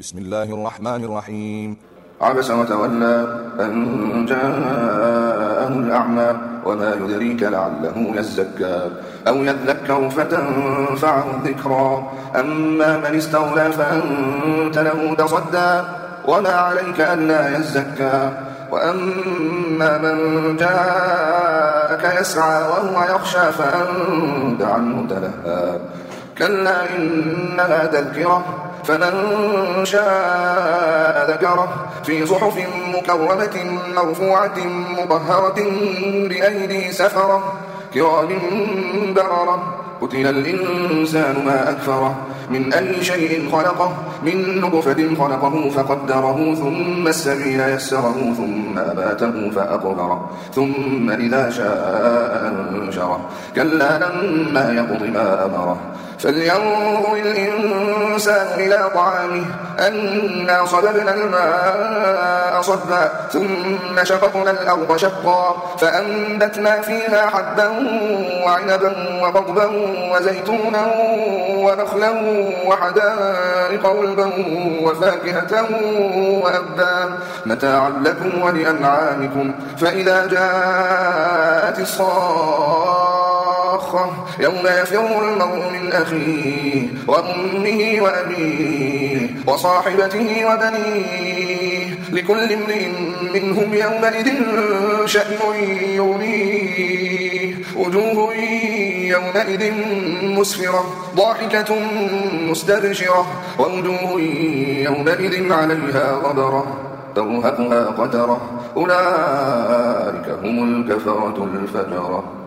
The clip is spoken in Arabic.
بسم الله الرحمن الرحيم. عبس وتولى أن جاءه الأعمى وما يدريك لعله يزكى أو يذكر فتنفعه الذكرى أما من استولى فأنت له تصدى وما عليك ألا يزكى وأما من جاءك يسعى وهو يخشى فأنت عنه تلهى كلا إنها تذكرة فمن شاء ذكره في صحف مكرمة مرفوعة مطهرة بأيدي سفرة كرام بررة قتل الإنسان ما أكفره من أي شيء خلقه من نطفة خلقه فقدره ثم السبيل يسره ثم أماته فأقبره ثم إذا شاء أنشره كلا لما يقض ما أمره فلينظر الإنسان إلى طعامه أنا صببنا الماء صبا ثم شققنا الأرض شقا فأنبتنا فيها حبا وعنبا وقضبا وزيتونا ونخلا وحدائق غلبا وفاكهة وأبا متاعا لكم ولأنعامكم فإذا جاءت الصاخة يوم يفر المرء من أخيه وأمه وأبيه وصاحبته وبنيه لكل امرئ منهم يومئذ شأن يغنيه وجوه يومئذ مسفرة ضاحكة مستبشرة ووجوه يومئذ عليها غبرة ترهقها قترة أولئك هم الكفرة الفجرة.